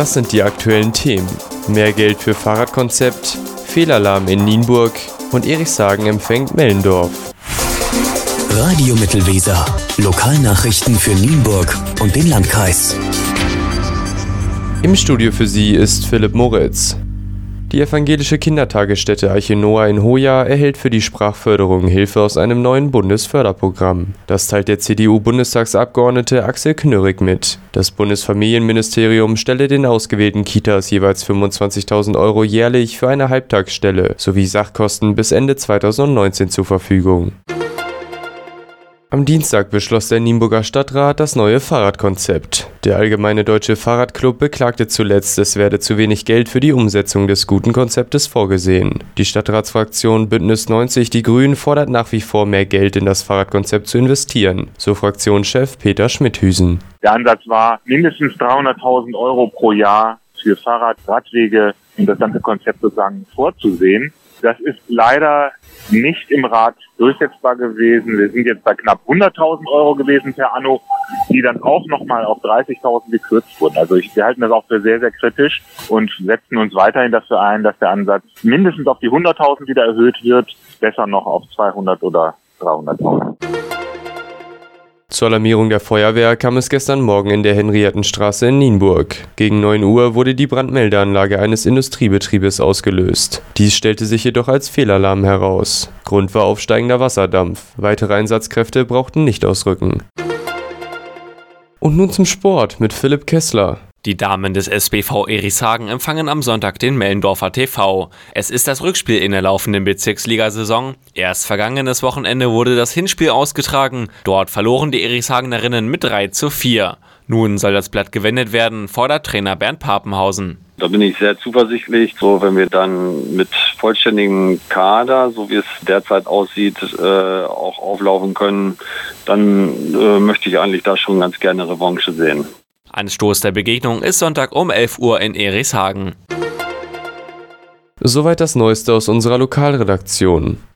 Das sind die aktuellen Themen. Mehr Geld für Fahrradkonzept, Fehlalarm in Nienburg und Erichshagen empfängt Mellendorf. Radio Mittelweser. Lokalnachrichten für Nienburg und den Landkreis. Im Studio für Sie ist Philipp Moritz. Die evangelische Kindertagesstätte Arche Noah in Hoya erhält für die Sprachförderung Hilfe aus einem neuen Bundesförderprogramm. Das teilt der CDU-Bundestagsabgeordnete Axel Knörrig mit. Das Bundesfamilienministerium stelle den ausgewählten Kitas jeweils 25.000 € jährlich für eine Halbtagsstelle sowie Sachkosten bis Ende 2019 zur Verfügung. Am Dienstag beschloss der Nienburger Stadtrat das neue Fahrradkonzept. Der Allgemeine Deutsche Fahrradclub beklagte zuletzt, es werde zu wenig Geld für die Umsetzung des guten Konzeptes vorgesehen. Die Stadtratsfraktion Bündnis 90 Die Grünen fordert nach wie vor mehr Geld in das Fahrradkonzept zu investieren, so Fraktionschef Peter Schmidhüsen. Der Ansatz war, mindestens 300.000 € pro Jahr für Fahrradradwege und das ganze Konzept sozusagen vorzusehen. Das ist leider nicht im Rat durchsetzbar gewesen. Wir sind jetzt bei knapp 100.000 € gewesen per Anno, die dann auch nochmal auf 30.000 gekürzt wurden. Also wir halten das auch für sehr, sehr kritisch und setzen uns weiterhin dafür ein, dass der Ansatz mindestens auf die 100.000 wieder erhöht wird, besser noch auf 200 oder 300.000. Zur Alarmierung der Feuerwehr kam es gestern Morgen in der Henriettenstraße in Nienburg. Gegen 9 Uhr wurde die Brandmeldeanlage eines Industriebetriebes ausgelöst. Dies stellte sich jedoch als Fehlalarm heraus. Grund war aufsteigender Wasserdampf. Weitere Einsatzkräfte brauchten nicht ausrücken. Und nun zum Sport mit Philipp Kessler. Die Damen des SBV Erichshagen empfangen am Sonntag den Mellendorfer TV. Es ist das Rückspiel in der laufenden Bezirksligasaison. Erst vergangenes Wochenende wurde das Hinspiel ausgetragen. Dort verloren die Erichshagenerinnen mit 3:4. Nun soll das Blatt gewendet werden, fordert Trainer Bernd Papenhausen. Da bin ich sehr zuversichtlich. So, wenn wir dann mit vollständigem Kader, so wie es derzeit aussieht, auch auflaufen können, dann möchte ich eigentlich da schon ganz gerne Revanche sehen. Anstoß der Begegnung ist Sonntag um 11 Uhr in Erichshagen. Soweit das Neueste aus unserer Lokalredaktion.